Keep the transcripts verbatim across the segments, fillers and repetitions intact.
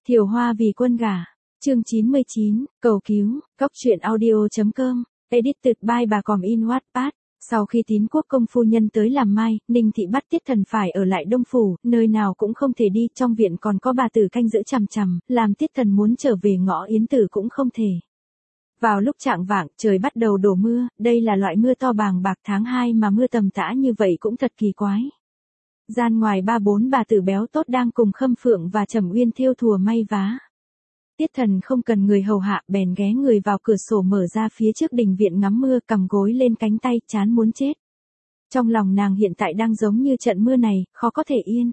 Thiều Hoa vì quân gả. Chương chín mươi chín, cầu cứu, cóc truyện audio.com, edited by bà Còm in Wattpad. Sau khi Tín Quốc công phu nhân tới làm mai, Ninh Thị bắt Tiết Thần phải ở lại Đông Phủ, nơi nào cũng không thể đi, trong viện còn có bà tử canh giữ chằm chằm, làm Tiết Thần muốn trở về ngõ Yến Tử cũng không thể. Vào lúc chạng vạng, trời bắt đầu đổ mưa, đây là loại mưa to bàng bạc tháng hai mà mưa tầm tã như vậy cũng thật kỳ quái. Gian ngoài ba bốn bà tử béo tốt đang cùng Khâm Phượng và Trầm Uyên thêu thùa may vá. Tiết Thần không cần người hầu hạ, bèn ghé người vào cửa sổ mở ra phía trước đình viện ngắm mưa, cầm gối lên cánh tay, chán muốn chết. Trong lòng nàng hiện tại đang giống như trận mưa này, khó có thể yên.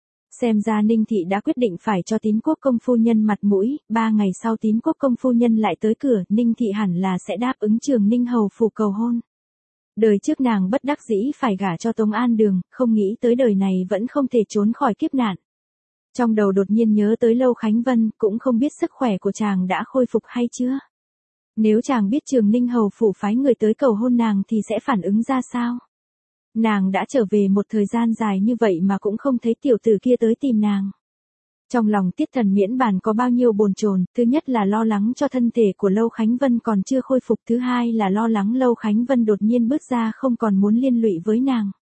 Xem ra Ninh Thị đã quyết định phải cho Tín Quốc công phu nhân mặt mũi, ba ngày sau Tín Quốc công phu nhân lại tới cửa, Ninh Thị hẳn là sẽ đáp ứng Trường Ninh hầu phủ cầu hôn. Đời trước nàng bất đắc dĩ phải gả cho Tống An Đường, không nghĩ tới đời này vẫn không thể trốn khỏi kiếp nạn. Trong đầu đột nhiên nhớ tới Lâu Khánh Vân, cũng không biết sức khỏe của chàng đã khôi phục hay chưa. Nếu chàng biết Trường Ninh hầu phủ phái người tới cầu hôn nàng thì sẽ phản ứng ra sao? Nàng đã trở về một thời gian dài như vậy mà cũng không thấy tiểu tử kia tới tìm nàng. Trong lòng Tiết Thần miễn bàn có bao nhiêu bồn chồn, thứ nhất là lo lắng cho thân thể của Lâu Khánh Vân còn chưa khôi phục, thứ hai là lo lắng Lâu Khánh Vân đột nhiên bước ra không còn muốn liên lụy với nàng.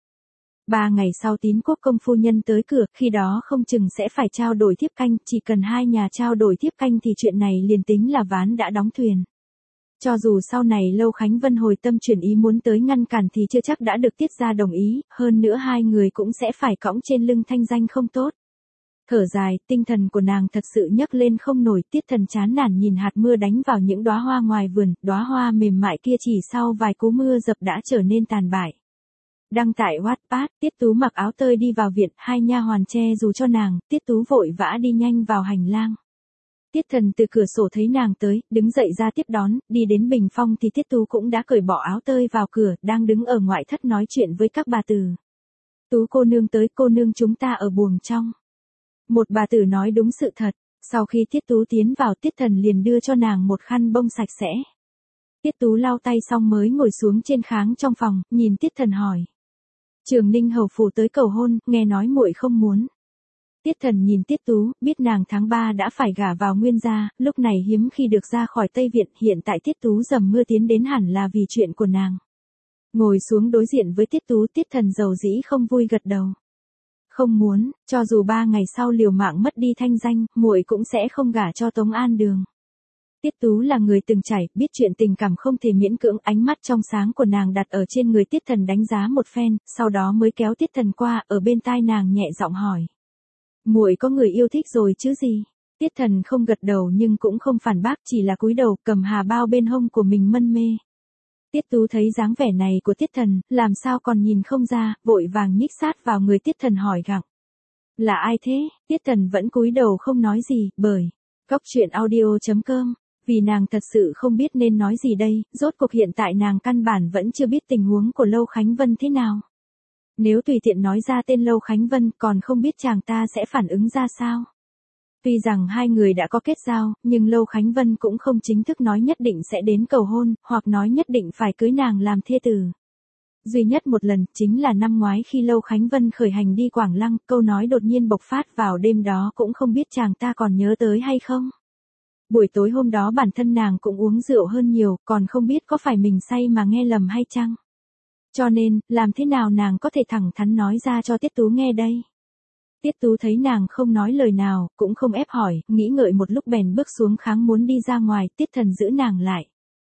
Ba ngày sau Tín Quốc công phu nhân tới cửa, khi đó không chừng sẽ phải trao đổi thiếp canh, chỉ cần hai nhà trao đổi thiếp canh thì chuyện này liền tính là ván đã đóng thuyền. Cho dù sau này Lâu Khánh Vân hồi tâm chuyển ý muốn tới ngăn cản thì chưa chắc đã được Tiết gia đồng ý, hơn nữa hai người cũng sẽ phải cõng trên lưng thanh danh không tốt. Thở dài, tinh thần của nàng thật sự nhấc lên không nổi, Tiết Thần chán nản nhìn hạt mưa đánh vào những đóa hoa ngoài vườn, đóa hoa mềm mại kia chỉ sau vài cú mưa dập đã trở nên tàn bại. Đăng tải Wattpad, Tiết Tú mặc áo tơi đi vào viện, hai nha hoàn che dù cho nàng, Tiết Tú vội vã đi nhanh vào hành lang. Tiết Thần từ cửa sổ thấy nàng tới, đứng dậy ra tiếp đón, đi đến bình phong thì Tiết Tú cũng đã cởi bỏ áo tơi vào cửa, đang đứng ở ngoại thất nói chuyện với các bà tử. Tú cô nương tới, cô nương chúng ta ở buồng trong. Một bà tử nói đúng sự thật, sau khi Tiết Tú tiến vào Tiết Thần liền đưa cho nàng một khăn bông sạch sẽ. Tiết Tú lau tay xong mới ngồi xuống trên kháng trong phòng, nhìn Tiết Thần hỏi. Trường Ninh hầu phủ tới cầu hôn, nghe nói muội không muốn. Tiết Thần nhìn Tiết Tú, biết nàng tháng ba đã phải gả vào Nguyên gia, lúc này hiếm khi được ra khỏi Tây Viện, hiện tại Tiết Tú dầm mưa tiến đến hẳn là vì chuyện của nàng. Ngồi xuống đối diện với Tiết Tú, Tiết Thần dầu dĩ không vui gật đầu. Không muốn, cho dù ba ngày sau liều mạng mất đi thanh danh, muội cũng sẽ không gả cho Tống An Đường. Tiết Tú là người từng trải, biết chuyện tình cảm không thể miễn cưỡng, ánh mắt trong sáng của nàng đặt ở trên người Tiết Thần đánh giá một phen, sau đó mới kéo Tiết Thần qua, ở bên tai nàng nhẹ giọng hỏi. Muội có người yêu thích rồi chứ gì? Tiết Thần không gật đầu nhưng cũng không phản bác, chỉ là cúi đầu cầm hà bao bên hông của mình mân mê. Tiết Tú thấy dáng vẻ này của Tiết Thần, làm sao còn nhìn không ra, vội vàng nhích sát vào người Tiết Thần hỏi gặng. Là ai thế? Tiết Thần vẫn cúi đầu không nói gì, bởi cóc truyện audio.com, vì nàng thật sự không biết nên nói gì đây, rốt cuộc hiện tại nàng căn bản vẫn chưa biết tình huống của Lâu Khánh Vân thế nào. Nếu tùy tiện nói ra tên Lâu Khánh Vân còn không biết chàng ta sẽ phản ứng ra sao. Tuy rằng hai người đã có kết giao, nhưng Lâu Khánh Vân cũng không chính thức nói nhất định sẽ đến cầu hôn, hoặc nói nhất định phải cưới nàng làm thê tử. Duy nhất một lần, chính là năm ngoái khi Lâu Khánh Vân khởi hành đi Quảng Lăng, câu nói đột nhiên bộc phát vào đêm đó cũng không biết chàng ta còn nhớ tới hay không. Buổi tối hôm đó bản thân nàng cũng uống rượu hơn nhiều, còn không biết có phải mình say mà nghe lầm hay chăng. Cho nên, làm thế nào nàng có thể thẳng thắn nói ra cho Tiết Tú nghe đây? Tiết Tú thấy nàng không nói lời nào, cũng không ép hỏi, nghĩ ngợi một lúc bèn bước xuống kháng muốn đi ra ngoài, Tiết Thần giữ nàng lại.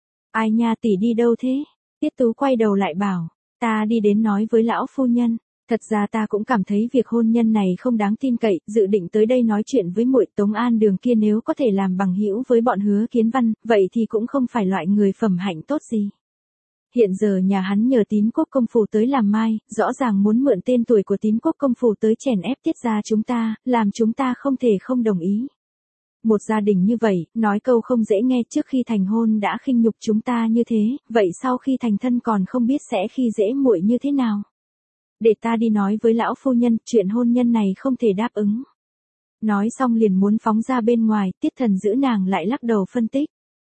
Ai nha tỷ đi đâu thế? Tiết Tú quay đầu lại bảo, ta đi đến nói với lão phu nhân, thật ra ta cũng cảm thấy việc hôn nhân này không đáng tin cậy, dự định tới đây nói chuyện với muội. Tống An Đường kia nếu có thể làm bằng hữu với bọn Hứa Kiến Văn, vậy thì cũng không phải loại người phẩm hạnh tốt gì. Hiện giờ nhà hắn nhờ Tín Quốc công phủ tới làm mai, rõ ràng muốn mượn tên tuổi của Tín Quốc công phủ tới chèn ép Tiết gia chúng ta, làm chúng ta không thể không đồng ý. Một gia đình như vậy, nói câu không dễ nghe, trước khi thành hôn đã khinh nhục chúng ta như thế, vậy sau khi thành thân còn không biết sẽ khi dễ muội như thế nào. Để ta đi nói với lão phu nhân, chuyện hôn nhân này không thể đáp ứng. Nói xong liền muốn phóng ra bên ngoài, Tiết Thần giữ nàng lại lắc đầu phân tích.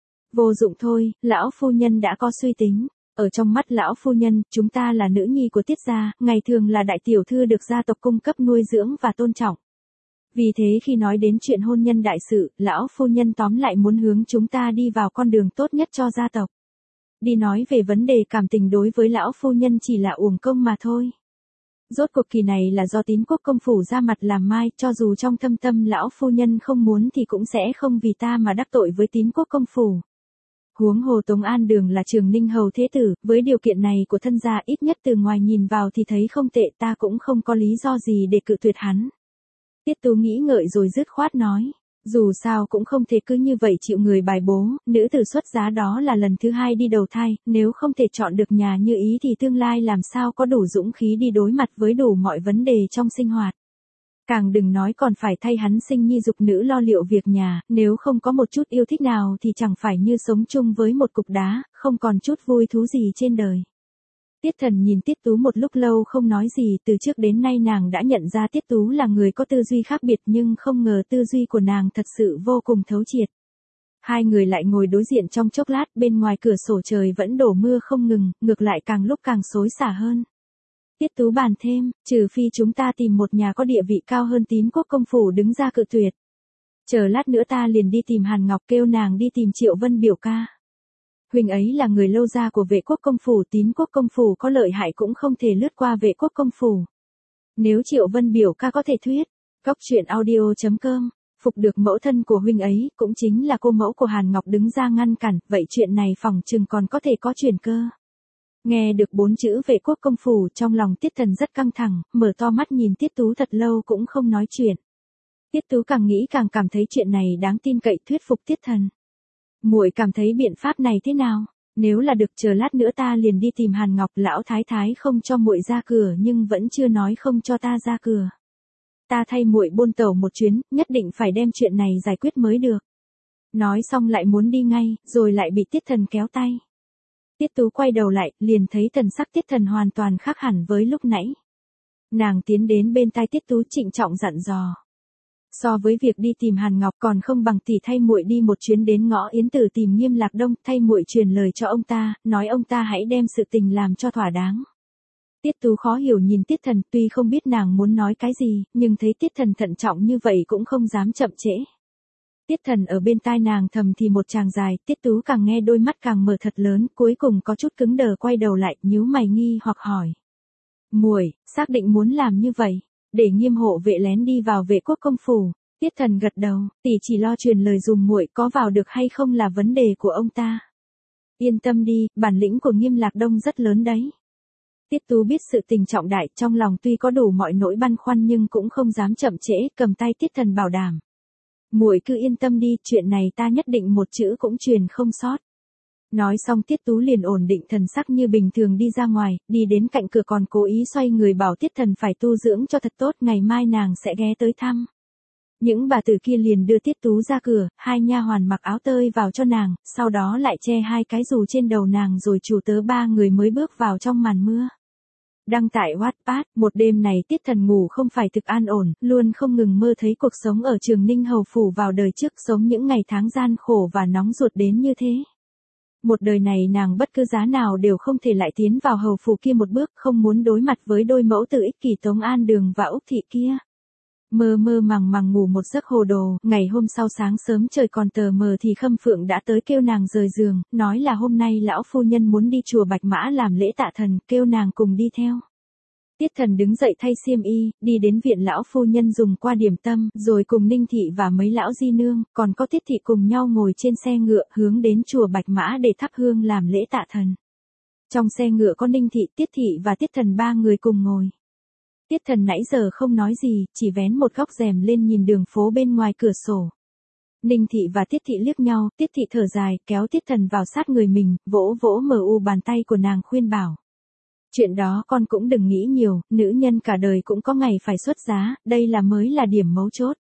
Vô dụng thôi, lão phu nhân đã có suy tính. Ở trong mắt lão phu nhân, chúng ta là nữ nhi của Tiết gia, ngày thường là đại tiểu thư được gia tộc cung cấp nuôi dưỡng và tôn trọng. Vì thế khi nói đến chuyện hôn nhân đại sự, lão phu nhân tóm lại muốn hướng chúng ta đi vào con đường tốt nhất cho gia tộc. Đi nói về vấn đề cảm tình đối với lão phu nhân chỉ là uổng công mà thôi. Rốt cuộc kỳ này là do Tín Quốc công phủ ra mặt làm mai, cho dù trong thâm tâm lão phu nhân không muốn thì cũng sẽ không vì ta mà đắc tội với Tín Quốc công phủ. Huống hồ Tống An Đường là Trường Ninh hầu thế tử, với điều kiện này của thân gia ít nhất từ ngoài nhìn vào thì thấy không tệ, ta cũng không có lý do gì để cự tuyệt hắn. Tiết Tú nghĩ ngợi rồi dứt khoát nói, dù sao cũng không thể cứ như vậy chịu người bài bố, nữ tử xuất giá đó là lần thứ hai đi đầu thai, nếu không thể chọn được nhà như ý thì tương lai làm sao có đủ dũng khí đi đối mặt với đủ mọi vấn đề trong sinh hoạt. Càng đừng nói còn phải thay hắn sinh nhi dục nữ lo liệu việc nhà, nếu không có một chút yêu thích nào thì chẳng phải như sống chung với một cục đá, không còn chút vui thú gì trên đời. Tiết Thần nhìn Tiết Tú một lúc lâu không nói gì, từ trước đến nay nàng đã nhận ra Tiết Tú là người có tư duy khác biệt nhưng không ngờ tư duy của nàng thật sự vô cùng thấu triệt. Hai người lại ngồi đối diện trong chốc lát, bên ngoài cửa sổ trời vẫn đổ mưa không ngừng, ngược lại càng lúc càng xối xả hơn. Tiết Tú bàn thêm, trừ phi chúng ta tìm một nhà có địa vị cao hơn Tín Quốc công phủ đứng ra cự tuyệt. Chờ lát nữa ta liền đi tìm Hàn Ngọc kêu nàng đi tìm Triệu Vân biểu ca. Huynh ấy là người lâu gia của Vệ Quốc công phủ, Tín Quốc công phủ có lợi hại cũng không thể lướt qua Vệ Quốc công phủ. Nếu Triệu Vân biểu ca có thể thuyết, Góc Truyện Audio chấm com, phục được mẫu thân của huynh ấy, cũng chính là cô mẫu của Hàn Ngọc đứng ra ngăn cản, vậy chuyện này phỏng chừng còn có thể có chuyển cơ. Nghe được bốn chữ Vệ Quốc công phủ, trong lòng Tiết Thần rất căng thẳng, mở to mắt nhìn Tiết Tú thật lâu cũng không nói chuyện. Tiết Tú càng nghĩ càng cảm thấy chuyện này đáng tin cậy, thuyết phục Tiết Thần. Muội cảm thấy biện pháp này thế nào? Nếu là được chờ lát nữa ta liền đi tìm Hàn Ngọc, lão thái thái không cho muội ra cửa nhưng vẫn chưa nói không cho ta ra cửa. Ta thay muội buôn tàu một chuyến, nhất định phải đem chuyện này giải quyết mới được. Nói xong lại muốn đi ngay, rồi lại bị Tiết Thần kéo tay. Tiết Tú quay đầu lại, liền thấy thần sắc Tiết Thần hoàn toàn khác hẳn với lúc nãy. Nàng tiến đến bên tai Tiết Tú trịnh trọng dặn dò. So với việc đi tìm Hàn Ngọc còn không bằng tỷ thay muội đi một chuyến đến ngõ Yến Tử tìm Nghiêm Lạc Đông, thay muội truyền lời cho ông ta, nói ông ta hãy đem sự tình làm cho thỏa đáng. Tiết Tú khó hiểu nhìn Tiết Thần, tuy không biết nàng muốn nói cái gì, nhưng thấy Tiết Thần thận trọng như vậy cũng không dám chậm trễ. Tiết Thần ở bên tai nàng thầm thì một tràng dài, Tiết Tú càng nghe đôi mắt càng mở thật lớn, cuối cùng có chút cứng đờ quay đầu lại, nhíu mày nghi hoặc hỏi. Muội, xác định muốn làm như vậy, để Nghiêm hộ vệ lén đi vào Vệ Quốc công phủ? Tiết Thần gật đầu, tỷ chỉ lo truyền lời dùm muội, có vào được hay không là vấn đề của ông ta. Yên tâm đi, bản lĩnh của Nghiêm Lạc Đông rất lớn đấy. Tiết Tú biết sự tình trọng đại, trong lòng tuy có đủ mọi nỗi băn khoăn nhưng cũng không dám chậm trễ, cầm tay Tiết Thần bảo đảm. Muội cứ yên tâm đi, chuyện này ta nhất định một chữ cũng truyền không sót. Nói xong Tiết Tú liền ổn định thần sắc như bình thường đi ra ngoài, đi đến cạnh cửa còn cố ý xoay người bảo Tiết Thần phải tu dưỡng cho thật tốt, ngày mai nàng sẽ ghé tới thăm. Những bà tử kia liền đưa Tiết Tú ra cửa, hai nha hoàn mặc áo tơi vào cho nàng, sau đó lại che hai cái dù trên đầu nàng rồi chủ tớ ba người mới bước vào trong màn mưa. Đăng tải Wattpad, một đêm này Tiết Thần ngủ không phải thực an ổn, luôn không ngừng mơ thấy cuộc sống ở Trường Ninh hầu phủ vào đời trước, sống những ngày tháng gian khổ và nóng ruột đến như thế. Một đời này nàng bất cứ giá nào đều không thể lại tiến vào hầu phủ kia một bước, không muốn đối mặt với đôi mẫu tử ích kỷ Tống An Đường và Úc Thị kia. Mơ mơ màng màng ngủ một giấc hồ đồ, ngày hôm sau sáng sớm trời còn tờ mờ thì Khâm Phượng đã tới kêu nàng rời giường, nói là hôm nay lão phu nhân muốn đi chùa Bạch Mã làm lễ tạ thần, kêu nàng cùng đi theo. Tiết Thần đứng dậy thay xiêm y, đi đến viện lão phu nhân dùng qua điểm tâm, rồi cùng Ninh Thị và mấy lão di nương, còn có Tiết Thị cùng nhau ngồi trên xe ngựa, hướng đến chùa Bạch Mã để thắp hương làm lễ tạ thần. Trong xe ngựa có Ninh Thị, Tiết Thị và Tiết Thần ba người cùng ngồi. Tiết Thần nãy giờ không nói gì, chỉ vén một góc rèm lên nhìn đường phố bên ngoài cửa sổ. Ninh Thị và Tiết Thị liếc nhau, Tiết Thị thở dài, kéo Tiết Thần vào sát người mình, vỗ vỗ mờ u bàn tay của nàng khuyên bảo. Chuyện đó con cũng đừng nghĩ nhiều, nữ nhân cả đời cũng có ngày phải xuất giá, đây là mới là điểm mấu chốt.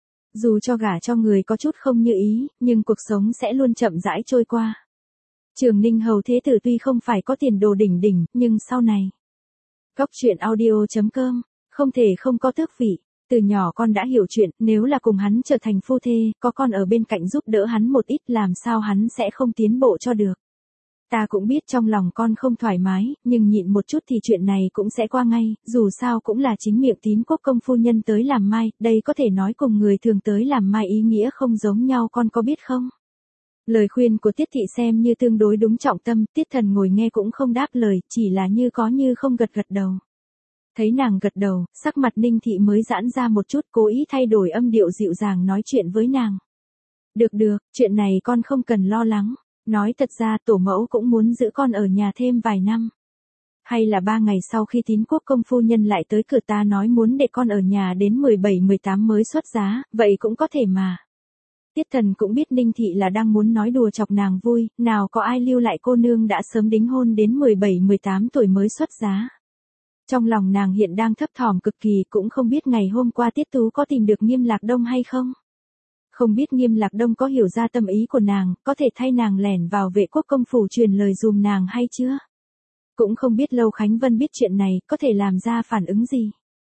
Dù cho gả cho người có chút không như ý, nhưng cuộc sống sẽ luôn chậm rãi trôi qua. Trường Ninh hầu thế tử tuy không phải có tiền đồ đỉnh đỉnh, nhưng sau này. Góc Truyện Audio chấm com, không thể không có tước vị. Từ nhỏ con đã hiểu chuyện, nếu là cùng hắn trở thành phu thê, có con ở bên cạnh giúp đỡ hắn một ít làm sao hắn sẽ không tiến bộ cho được. Ta cũng biết trong lòng con không thoải mái, nhưng nhịn một chút thì chuyện này cũng sẽ qua ngay, dù sao cũng là chính miệng Tín Quốc công phu nhân tới làm mai, đây có thể nói cùng người thường tới làm mai ý nghĩa không giống nhau, con có biết không? Lời khuyên của Tiết thị xem như tương đối đúng trọng tâm, Tiết Thần ngồi nghe cũng không đáp lời, chỉ là như có như không gật gật đầu. Thấy nàng gật đầu, sắc mặt Ninh thị mới giãn ra một chút, cố ý thay đổi âm điệu dịu dàng nói chuyện với nàng. Được được, chuyện này con không cần lo lắng. Nói thật ra tổ mẫu cũng muốn giữ con ở nhà thêm vài năm. Hay là ba ngày sau khi Tín Quốc công phu nhân lại tới cửa ta nói muốn để con ở nhà đến mười bảy mười tám mới xuất giá, vậy cũng có thể mà. Tiết Thần cũng biết Ninh thị là đang muốn nói đùa chọc nàng vui, nào có ai lưu lại cô nương đã sớm đính hôn đến mười bảy mười tám tuổi mới xuất giá. Trong lòng nàng hiện đang thấp thỏm cực kỳ, cũng không biết ngày hôm qua Tiết Tú có tìm được Nghiêm Lạc Đông hay không. Không biết Nghiêm Lạc Đông có hiểu ra tâm ý của nàng, có thể thay nàng lẻn vào Vệ Quốc công phủ truyền lời dùm nàng hay chưa? Cũng không biết Lâu Khánh Vân biết chuyện này, có thể làm ra phản ứng gì?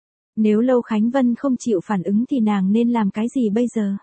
Nếu Lâu Khánh Vân không chịu phản ứng thì nàng nên làm cái gì bây giờ?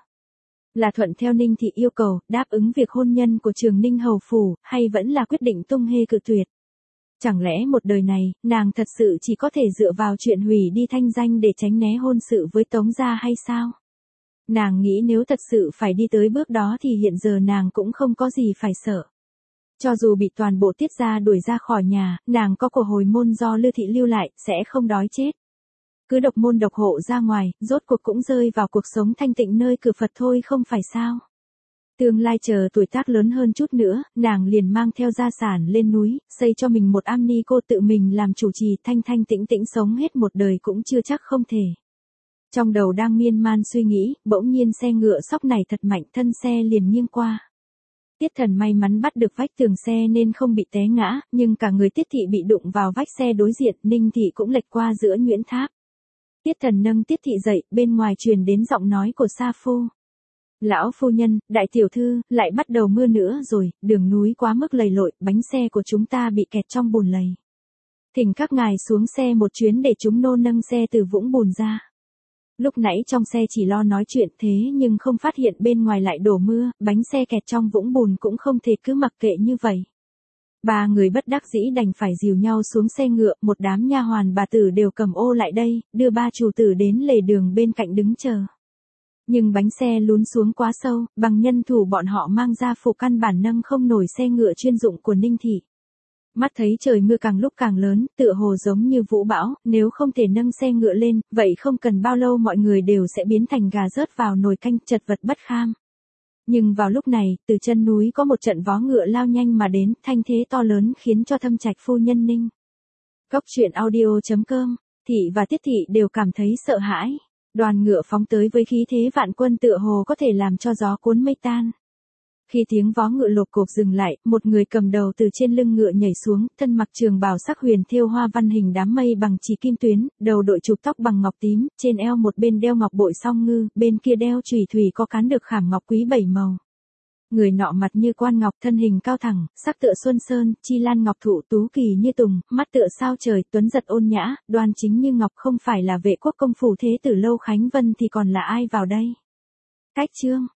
Là thuận theo Ninh thị yêu cầu, đáp ứng việc hôn nhân của Trường Ninh hầu phủ, hay vẫn là quyết định tung hê cự tuyệt? Chẳng lẽ một đời này, nàng thật sự chỉ có thể dựa vào chuyện hủy đi thanh danh để tránh né hôn sự với Tống gia hay sao? Nàng nghĩ nếu thật sự phải đi tới bước đó thì hiện giờ nàng cũng không có gì phải sợ. Cho dù bị toàn bộ Tiết gia đuổi ra khỏi nhà, nàng có của hồi môn do Lư thị lưu lại, sẽ không đói chết. Cứ độc môn độc hộ ra ngoài, rốt cuộc cũng rơi vào cuộc sống thanh tịnh nơi cửa Phật thôi không phải sao. Tương lai chờ tuổi tác lớn hơn chút nữa, nàng liền mang theo gia sản lên núi, xây cho mình một am ni cô tự mình làm chủ trì, thanh thanh tĩnh tĩnh sống hết một đời cũng chưa chắc không thể. Trong đầu đang miên man suy nghĩ, bỗng nhiên xe ngựa sóc này thật mạnh, thân xe liền nghiêng qua. Tiết Thần may mắn bắt được vách tường xe nên không bị té ngã, nhưng cả người Tiết thị bị đụng vào vách xe đối diện, Ninh thị cũng lệch qua giữa nhuyễn tháp. Tiết Thần nâng Tiết thị dậy, bên ngoài truyền đến giọng nói của Sa Phu. Lão phu nhân, đại tiểu thư, lại bắt đầu mưa nữa rồi, đường núi quá mức lầy lội, bánh xe của chúng ta bị kẹt trong bùn lầy. Thỉnh các ngài xuống xe một chuyến để chúng nô nâng xe từ vũng bùn ra. Lúc nãy trong xe chỉ lo nói chuyện thế nhưng không phát hiện bên ngoài lại đổ mưa, bánh xe kẹt trong vũng bùn cũng không thể cứ mặc kệ như vậy. Ba người bất đắc dĩ đành phải dìu nhau xuống xe ngựa, một đám nha hoàn bà tử đều cầm ô lại đây, đưa ba chủ tử đến lề đường bên cạnh đứng chờ. Nhưng bánh xe lún xuống quá sâu, bằng nhân thủ bọn họ mang ra phụ căn bản nâng không nổi xe ngựa chuyên dụng của Ninh thị. Mắt thấy trời mưa càng lúc càng lớn, tựa hồ giống như vũ bão, nếu không thể nâng xe ngựa lên, vậy không cần bao lâu mọi người đều sẽ biến thành gà rớt vào nồi canh, chật vật bất kham. Nhưng vào lúc này, từ chân núi có một trận vó ngựa lao nhanh mà đến, thanh thế to lớn khiến cho Thâm Trạch phu nhân Ninh. Góc truyện audio chấm com, Thị và Tiết thị đều cảm thấy sợ hãi. Đoàn ngựa phóng tới với khí thế vạn quân tựa hồ có thể làm cho gió cuốn mây tan. Khi tiếng vó ngựa lộp cộp dừng lại, một người cầm đầu từ trên lưng ngựa nhảy xuống, thân mặc trường bào sắc huyền thêu hoa văn hình đám mây bằng chỉ kim tuyến, đầu đội chụp tóc bằng ngọc tím, trên eo một bên đeo ngọc bội song ngư, bên kia đeo chùy thủy có cán được khảm ngọc quý bảy màu. Người nọ mặt như quan ngọc, thân hình cao thẳng, sắc tựa xuân sơn, chi lan ngọc thụ, tú kỳ như tùng, mắt tựa sao trời, tuấn giật ôn nhã, đoan chính như ngọc, không phải là Vệ Quốc công phủ thế tử Lâu Khánh Vân thì còn là ai vào đây? Cách chương